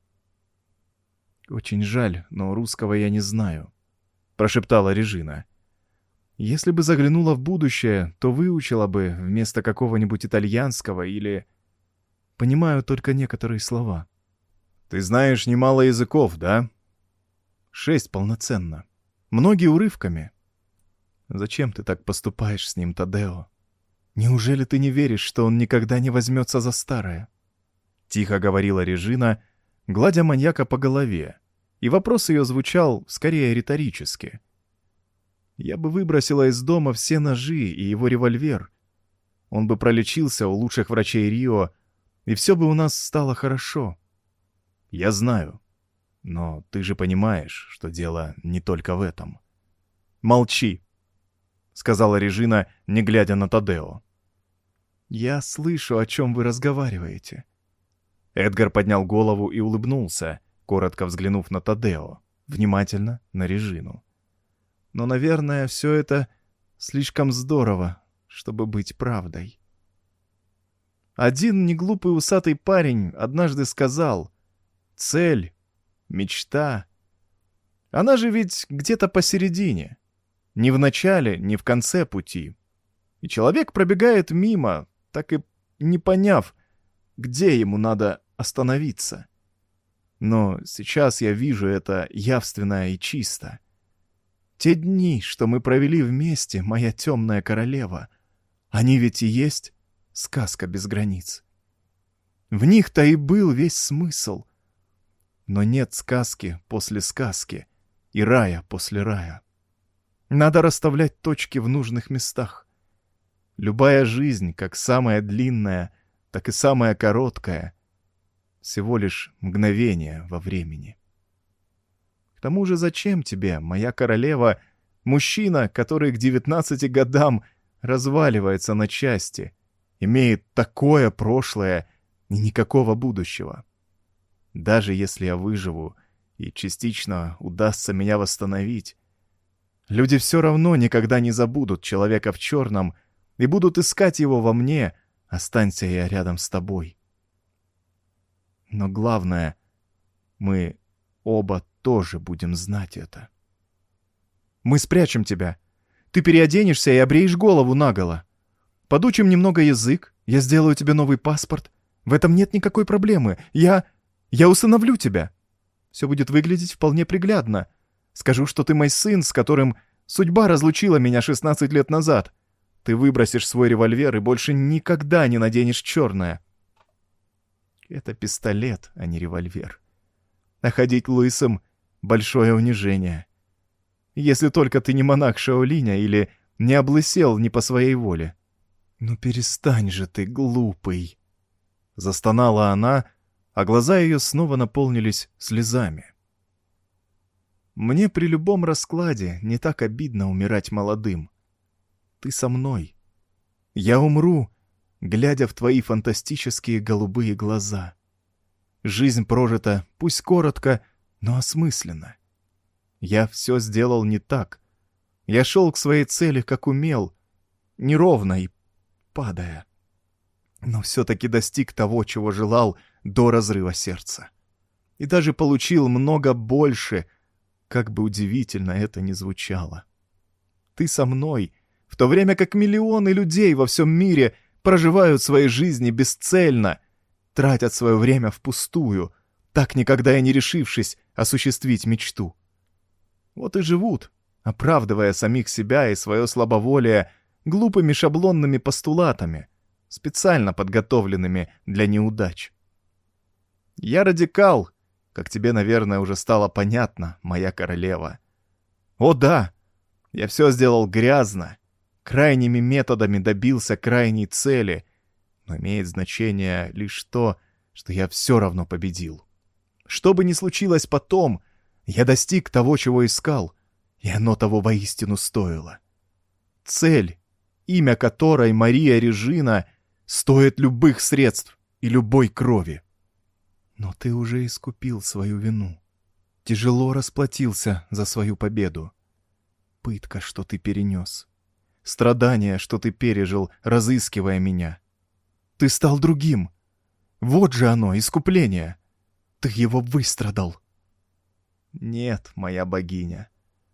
A: «Очень жаль, но русского я не знаю», — прошептала Режина. «Если бы заглянула в будущее, то выучила бы вместо какого-нибудь итальянского или... Понимаю только некоторые слова». «Ты знаешь немало языков, да?» «Шесть полноценно. Многие урывками». «Зачем ты так поступаешь с ним, Тадео? Неужели ты не веришь, что он никогда не возьмется за старое?» Тихо говорила Режина, гладя маньяка по голове, и вопрос ее звучал скорее риторически. «Я бы выбросила из дома все ножи и его револьвер. Он бы пролечился у лучших врачей Рио, и все бы у нас стало хорошо». «Я знаю. Но ты же понимаешь, что дело не только в этом». «Молчи», — сказала Режина, не глядя на Тадео. «Я слышу, о чем вы разговариваете». Эдгар поднял голову и улыбнулся, коротко взглянув на Тадео, внимательно на Режину. «Но, наверное, все это слишком здорово, чтобы быть правдой». Один неглупый усатый парень однажды сказал: «Цель, мечта, она же ведь где-то посередине, ни в начале, ни в конце пути. И человек пробегает мимо, так и не поняв, где ему надо остановиться. Но сейчас я вижу это явственно и чисто. Те дни, что мы провели вместе, моя темная королева, они ведь и есть сказка без границ. В них-то и был весь смысл. Но нет сказки после сказки и рая после рая. Надо расставлять точки в нужных местах. Любая жизнь, как самая длинная, так и самая короткая, всего лишь мгновение во времени. К тому же зачем тебе, моя королева, мужчина, который к девятнадцати годам разваливается на части, имеет такое прошлое и никакого будущего? Даже если я выживу и частично удастся меня восстановить, Люди все равно никогда не забудут человека в черном и будут искать его во мне, останься я рядом с тобой. Но главное, мы оба тоже будем знать это. Мы спрячем тебя. Ты переоденешься и обреешь голову наголо. Подучим немного язык, я сделаю тебе новый паспорт. В этом нет никакой проблемы. Я... я усыновлю тебя. Все будет выглядеть вполне приглядно. Скажу, что ты мой сын, с которым судьба разлучила меня шестнадцать лет назад. Ты выбросишь свой револьвер и больше никогда не наденешь черное. Это пистолет, а не револьвер. А ходить лысым — большое унижение. Если только ты не монах Шаолиня или не облысел не по своей воле. «Ну перестань же ты, глупый!» Застонала она, а глаза ее снова наполнились слезами. «Мне при любом раскладе не так обидно умирать молодым. Ты со мной. Я умру, глядя в твои фантастические голубые глаза. Жизнь прожита, пусть коротко, но осмысленно. Я все сделал не так. Я шел к своей цели, как умел, неровно и падая. Но все-таки достиг того, чего желал до разрыва сердца. И даже получил много больше, как бы удивительно это ни звучало. Ты со мной, в то время как миллионы людей во всем мире проживают свои жизни бесцельно, тратят свое время впустую, так никогда и не решившись осуществить мечту. Вот и живут, оправдывая самих себя и свое слабоволие глупыми шаблонными постулатами, специально подготовленными для неудач. Я радикал, как тебе, наверное, уже стало понятно, моя королева. О да, я все сделал грязно, крайними методами добился крайней цели, но имеет значение лишь то, что я все равно победил. Что бы ни случилось потом, я достиг того, чего искал, и оно того воистину стоило. Цель, имя которой Мария Режина, стоит любых средств и любой крови. Но ты уже искупил свою вину. Тяжело расплатился за свою победу. Пытка, что ты перенес. Страдания, что ты пережил, разыскивая меня. Ты стал другим. Вот же оно, искупление. Ты его выстрадал. Нет, моя богиня.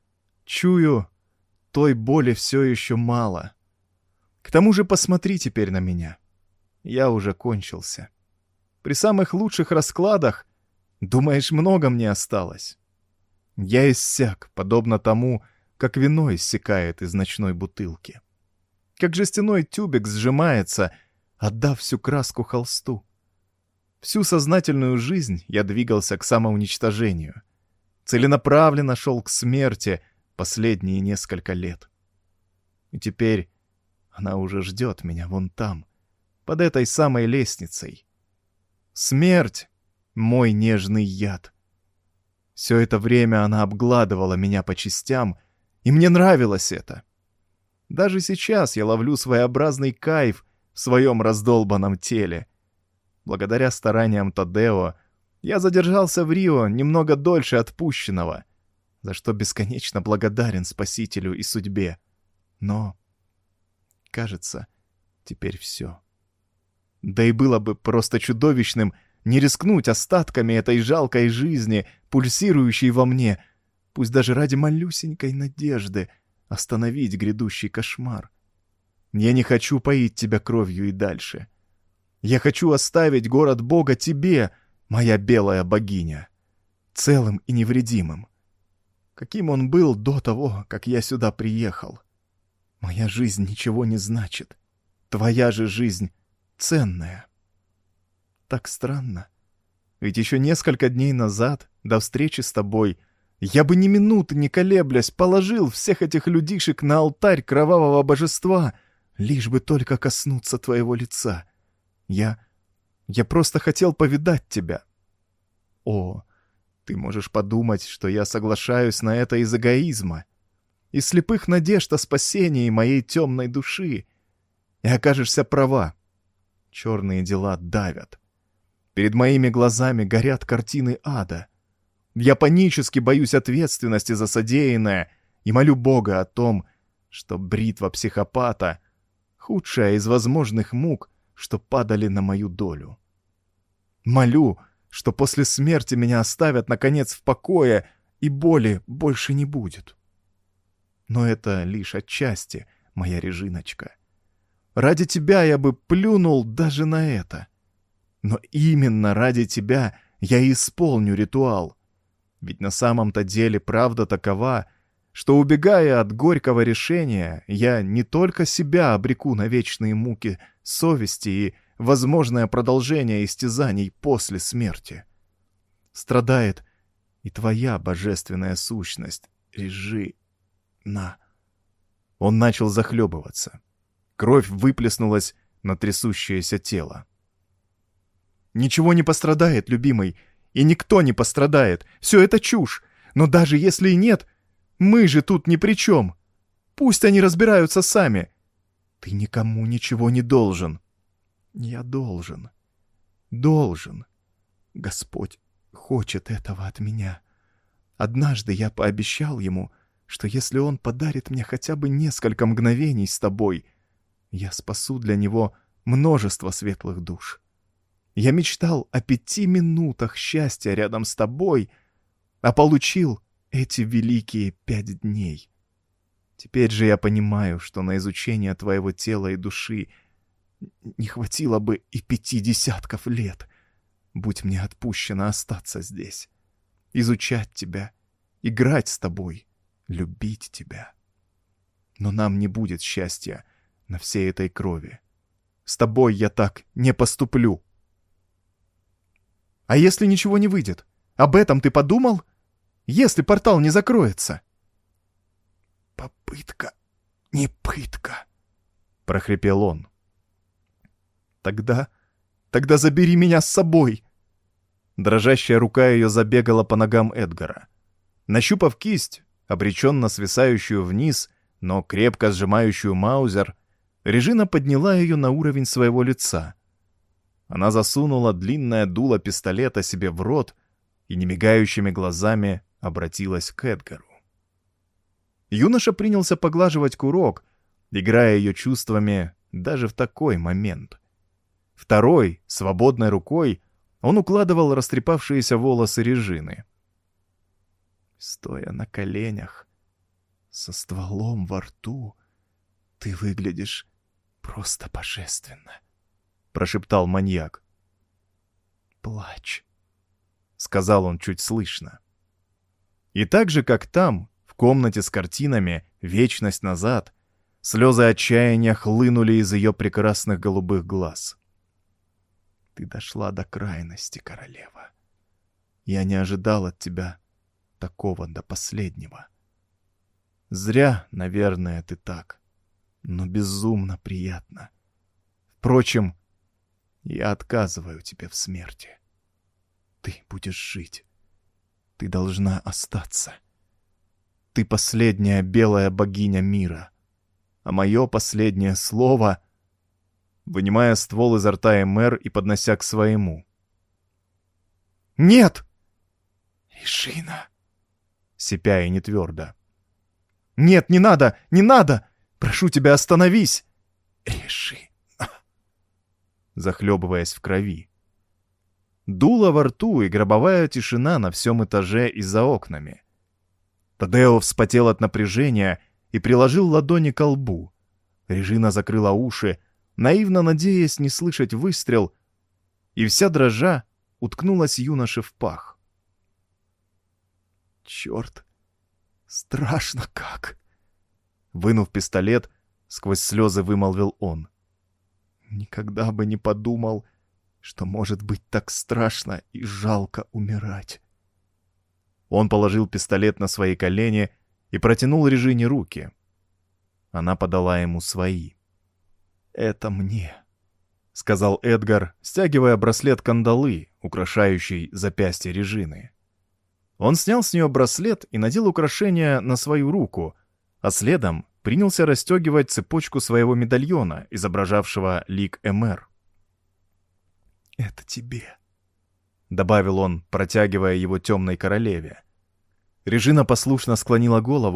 A: Чую, той боли все еще мало. К тому же посмотри теперь на меня. Я уже кончился. При самых лучших раскладах, думаешь, много мне осталось? Я иссяк, подобно тому, как вино иссякает из ночной бутылки. Как жестяной тюбик сжимается, отдав всю краску холсту. Всю сознательную жизнь я двигался к самоуничтожению. Целенаправленно шел к смерти последние несколько лет. И теперь она уже ждет меня вон там, под этой самой лестницей. Смерть — мой нежный яд. Все это время она обгладывала меня по частям, и мне нравилось это. Даже сейчас я ловлю своеобразный кайф в своем раздолбанном теле. Благодаря стараниям Тадео я задержался в Рио немного дольше отпущенного, за что бесконечно благодарен Спасителю и судьбе. Но, кажется, теперь все. Да и было бы просто чудовищным не рискнуть остатками этой жалкой жизни, пульсирующей во мне, пусть даже ради малюсенькой надежды остановить грядущий кошмар. Я не хочу поить тебя кровью и дальше. Я хочу оставить город Бога тебе, моя белая богиня, целым и невредимым. Каким он был до того, как я сюда приехал. Моя жизнь ничего не значит. Твоя же жизнь ценная. Так странно. Ведь еще несколько дней назад, до встречи с тобой, я бы ни минуты не колеблясь положил всех этих людишек на алтарь кровавого божества, лишь бы только коснуться твоего лица. Я... я просто хотел повидать тебя. О, ты можешь подумать, что я соглашаюсь на это из эгоизма, из слепых надежд о спасении моей темной души. И окажешься права. Черные дела давят. Перед моими глазами горят картины ада. Я панически боюсь ответственности за содеянное и молю Бога о том, что бритва психопата — худшая из возможных мук, что падали на мою долю. Молю, что после смерти меня оставят, наконец, в покое, и боли больше не будет. Но это лишь отчасти, моя Режиночка. Ради тебя я бы плюнул даже на это. Но именно ради тебя я и исполню ритуал. Ведь на самом-то деле правда такова, что, убегая от горького решения, я не только себя обреку на вечные муки совести и возможное продолжение истязаний после смерти. Страдает и твоя божественная сущность, Режина. Он начал захлебываться. Кровь выплеснулась на трясущееся тело. «Ничего не пострадает, любимый, и никто не пострадает. Все это чушь. Но даже если и нет, мы же тут ни при чем. Пусть они разбираются сами. Ты никому ничего не должен». «Я должен. Должен. Господь хочет этого от меня. Однажды я пообещал ему, что если он подарит мне хотя бы несколько мгновений с тобой, я спасу для него множество светлых душ. Я мечтал о пяти минутах счастья рядом с тобой, а получил эти великие пять дней. Теперь же я понимаю, что на изучение твоего тела и души не хватило бы и пяти десятков лет, будь мне отпущено остаться здесь, изучать тебя, играть с тобой, любить тебя. Но нам не будет счастья на всей этой крови. С тобой я так не поступлю. А если ничего не выйдет? Об этом ты подумал? Если портал не закроется? Попытка не пытка, прохрипел он. Тогда, тогда забери меня с собой. Дрожащая рука ее забегала по ногам Эдгара. Нащупав кисть, обреченно свисающую вниз, но крепко сжимающую маузер, Режина подняла ее на уровень своего лица. Она засунула длинное дуло пистолета себе в рот и немигающими глазами обратилась к Эдгару. Юноша принялся поглаживать курок, играя ее чувствами даже в такой момент. Второй, свободной рукой, он укладывал растрепавшиеся волосы Режины. Стоя на коленях, со стволом во рту, ты выглядишь просто божественно, — прошептал маньяк. «Плачь», — сказал он чуть слышно. И так же, как там, в комнате с картинами «Вечность назад», слезы отчаяния хлынули из ее прекрасных голубых глаз. «Ты дошла до крайности, королева. Я не ожидал от тебя такого до последнего. Зря, наверное, ты так, но безумно приятно. Впрочем, я отказываю тебе в смерти. Ты будешь жить. Ты должна остаться. Ты последняя белая богиня мира. А мое последнее слово...» Вынимая ствол изо рта Эмер и поднося к своему. «Нет!» «Режина!» Сипя и нетвердо. «Нет, не надо! Не надо! Прошу тебя, остановись!» «Режина!» Захлебываясь в крови. Дуло во рту и гробовая тишина на всем этаже и за окнами. Тадео вспотел от напряжения и приложил ладони ко лбу. Режина закрыла уши, наивно надеясь не слышать выстрел, и вся дрожа уткнулась юноше в пах. «Черт! Страшно как!» Вынув пистолет, сквозь слезы вымолвил он. «Никогда бы не подумал, что может быть так страшно и жалко умирать». Он положил пистолет на свои колени и протянул Режине руки. Она подала ему свои. «Это мне», — сказал Эдгар, стягивая браслет-кандалы, украшающий запястье Режины. Он снял с нее браслет и надел украшение на свою руку, а следом принялся расстегивать цепочку своего медальона, изображавшего лик Эмер. «Это тебе», — добавил он, протягивая его темной королеве. Режина послушно склонила голову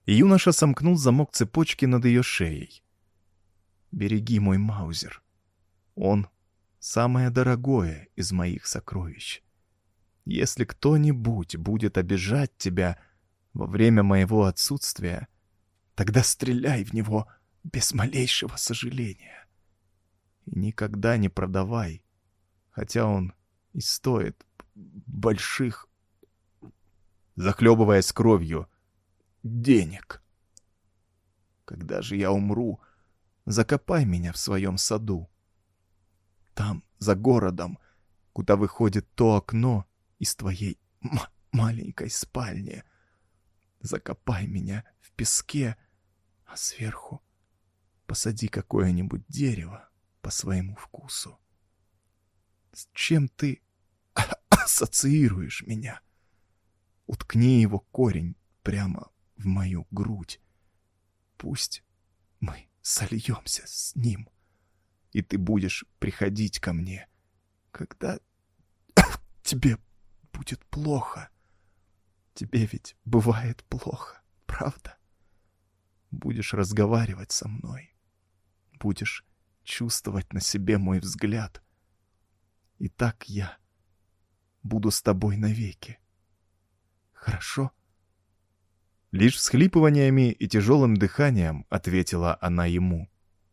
A: и юноша сомкнул замок цепочки над ее шеей. «Береги мой маузер. Он самое дорогое из моих сокровищ. Если кто-нибудь будет обижать тебя во время моего отсутствия, тогда стреляй в него без малейшего сожаления. И никогда не продавай, хотя он и стоит больших, захлебываясь кровью, денег. Когда же я умру, закопай меня в своем саду. Там, за городом, куда выходит то окно из твоей м- маленькой спальни. Закопай меня в песке, а сверху посади какое-нибудь дерево по своему вкусу. С чем ты ассоциируешь меня? Уткни его корень прямо в мою грудь. Пусть мы сольемся с ним, и ты будешь приходить ко мне, когда тебе будет плохо. Тебе ведь бывает плохо, правда? Будешь разговаривать со мной, будешь чувствовать на себе мой взгляд. И так я буду с тобой навеки. Хорошо?» Лишь всхлипываниями и тяжелым дыханием ответила она ему.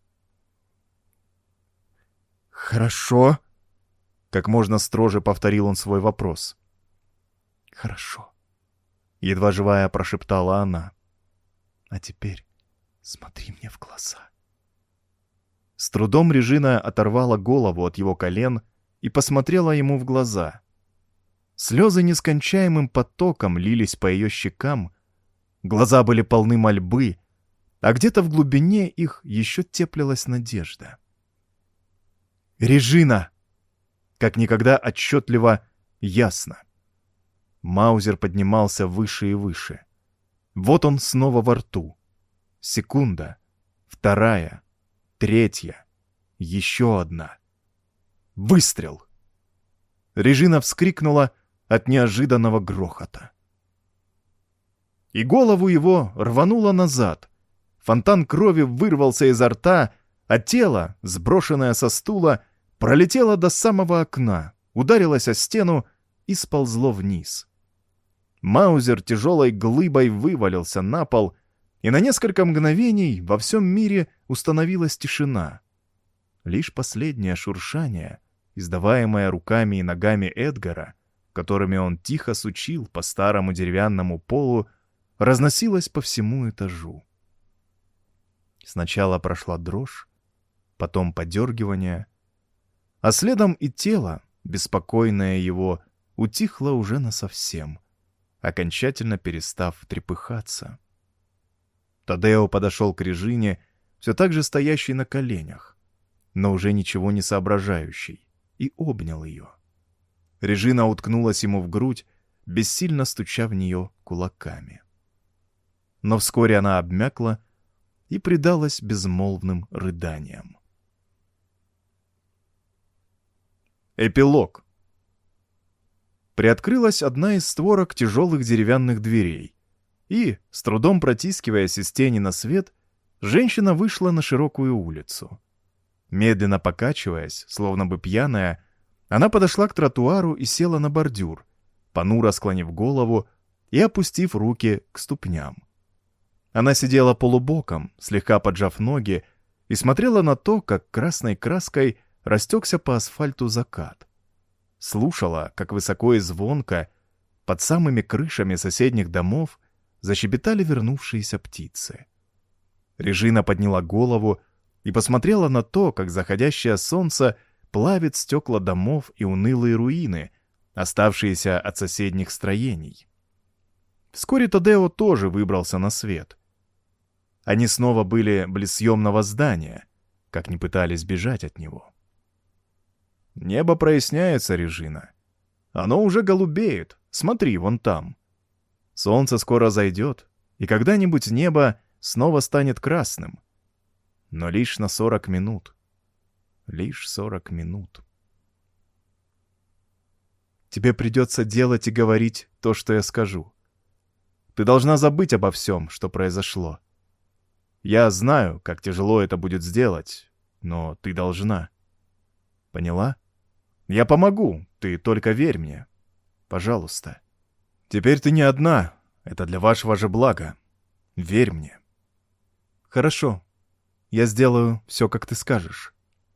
A: «Хорошо?» — как можно строже повторил он свой вопрос. «Хорошо», — едва живая прошептала она. «А теперь смотри мне в глаза». С трудом Режина оторвала голову от его колен и посмотрела ему в глаза. Слезы нескончаемым потоком лились по ее щекам, глаза были полны мольбы, а где-то в глубине их еще теплилась надежда. «Режина!» Как никогда отчетливо, ясно. Маузер поднимался выше и выше. Вот он снова во рту. Секунда, вторая, третья, еще одна. Выстрел! Режина вскрикнула от неожиданного грохота. И голову его рвануло назад. Фонтан крови вырвался изо рта, а тело, сброшенное со стула, пролетело до самого окна, ударилось о стену и сползло вниз. Маузер тяжелой глыбой вывалился на пол, и на несколько мгновений во всем мире установилась тишина. Лишь последнее шуршание, издаваемое руками и ногами Эдгара, которыми он тихо сучил по старому деревянному полу, разносилось по всему этажу. Сначала прошла дрожь, потом подергивание, а следом и тело, беспокойное его, утихло уже насовсем, окончательно перестав трепыхаться. Тадео подошел к Режине, все так же стоящей на коленях, но уже ничего не соображающей, и обнял ее. Режина уткнулась ему в грудь, бессильно стуча в нее кулаками. Но вскоре она обмякла и предалась безмолвным рыданиям. Эпилог. Приоткрылась одна из створок тяжелых деревянных дверей, и, с трудом протискиваясь из тени на свет, женщина вышла на широкую улицу. Медленно покачиваясь, словно бы пьяная, она подошла к тротуару и села на бордюр, понуро склонив голову и опустив руки к ступням. Она сидела полубоком, слегка поджав ноги, и смотрела на то, как красной краской растекся по асфальту закат. Слушала, как высоко и звонко под самыми крышами соседних домов защебетали вернувшиеся птицы. Режина подняла голову и посмотрела на то, как заходящее солнце плавит стекла домов и унылые руины, оставшиеся от соседних строений. Вскоре Тадео тоже выбрался на свет. Они снова были близ съемного здания, как ни пытались бежать от него. «Небо проясняется, Режина. Оно уже голубеет. Смотри, вон там. Солнце скоро зайдет, и когда-нибудь небо снова станет красным. Но лишь на сорок минут. Лишь сорок минут. Тебе придется делать и говорить то, что я скажу. Ты должна забыть обо всем, что произошло. Я знаю, как тяжело это будет сделать, но ты должна. Поняла? Я помогу, ты только верь мне. Пожалуйста. Теперь ты не одна, это для вашего же блага. Верь мне. Хорошо, я сделаю все, как ты скажешь.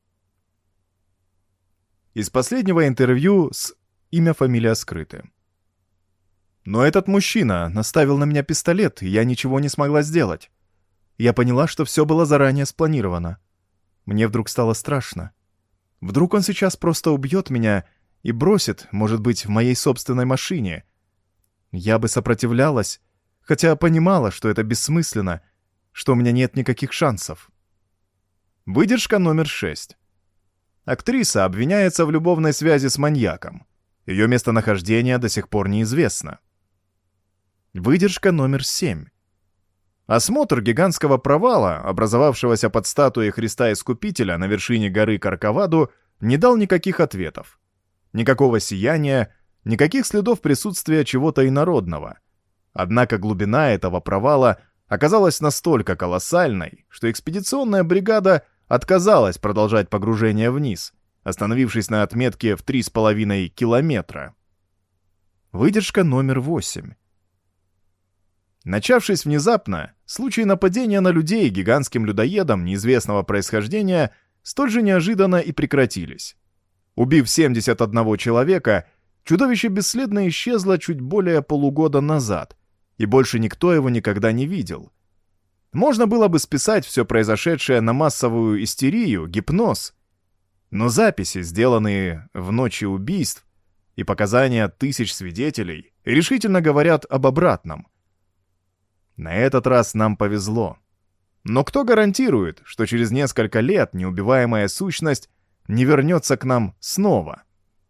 A: Из последнего интервью с «Имя, фамилия скрыты». Но этот мужчина наставил на меня пистолет, и я ничего не смогла сделать. Я поняла, что все было заранее спланировано. Мне вдруг стало страшно. Вдруг он сейчас просто убьет меня и бросит, может быть, в моей собственной машине. Я бы сопротивлялась, хотя понимала, что это бессмысленно, что у меня нет никаких шансов. Выдержка номер шесть. Актриса обвиняется в любовной связи с маньяком. Ее местонахождение до сих пор неизвестно. Выдержка номер семь. Осмотр гигантского провала, образовавшегося под статуей Христа Искупителя на вершине горы Корковаду, не дал никаких ответов. Никакого сияния, никаких следов присутствия чего-то инородного. Однако глубина этого провала оказалась настолько колоссальной, что экспедиционная бригада отказалась продолжать погружение вниз, остановившись на отметке в три с половиной километра. Выдержка номер восемь. Начавшись внезапно, случаи нападения на людей гигантским людоедом неизвестного происхождения столь же неожиданно и прекратились. Убив семьдесят одного человека, чудовище бесследно исчезло чуть более полугода назад, и больше никто его никогда не видел. Можно было бы списать все произошедшее на массовую истерию, гипноз, но записи, сделанные в ночи убийств, и показания тысяч свидетелей решительно говорят об обратном. На этот раз нам повезло. Но кто гарантирует, что через несколько лет неубиваемая сущность не вернется к нам снова?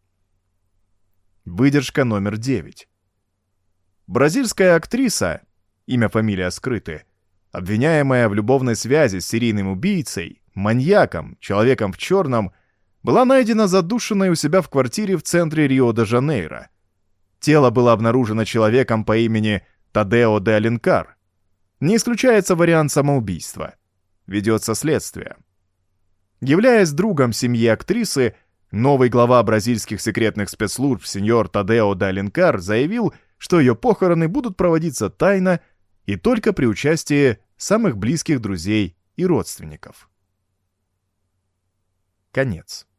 A: Выдержка номер девять. Бразильская актриса, имя, фамилия скрыты, обвиняемая в любовной связи с серийным убийцей, маньяком, человеком в черном, была найдена задушенной у себя в квартире в центре Рио-де-Жанейро. Тело было обнаружено человеком по имени Тадео де Аленкар. Не исключается вариант самоубийства. Ведется следствие. Являясь другом семьи актрисы, новый глава бразильских секретных спецслужб сеньор Тадео де Аленкар заявил, что ее похороны будут проводиться тайно и только при участии самых близких друзей и родственников. Конец.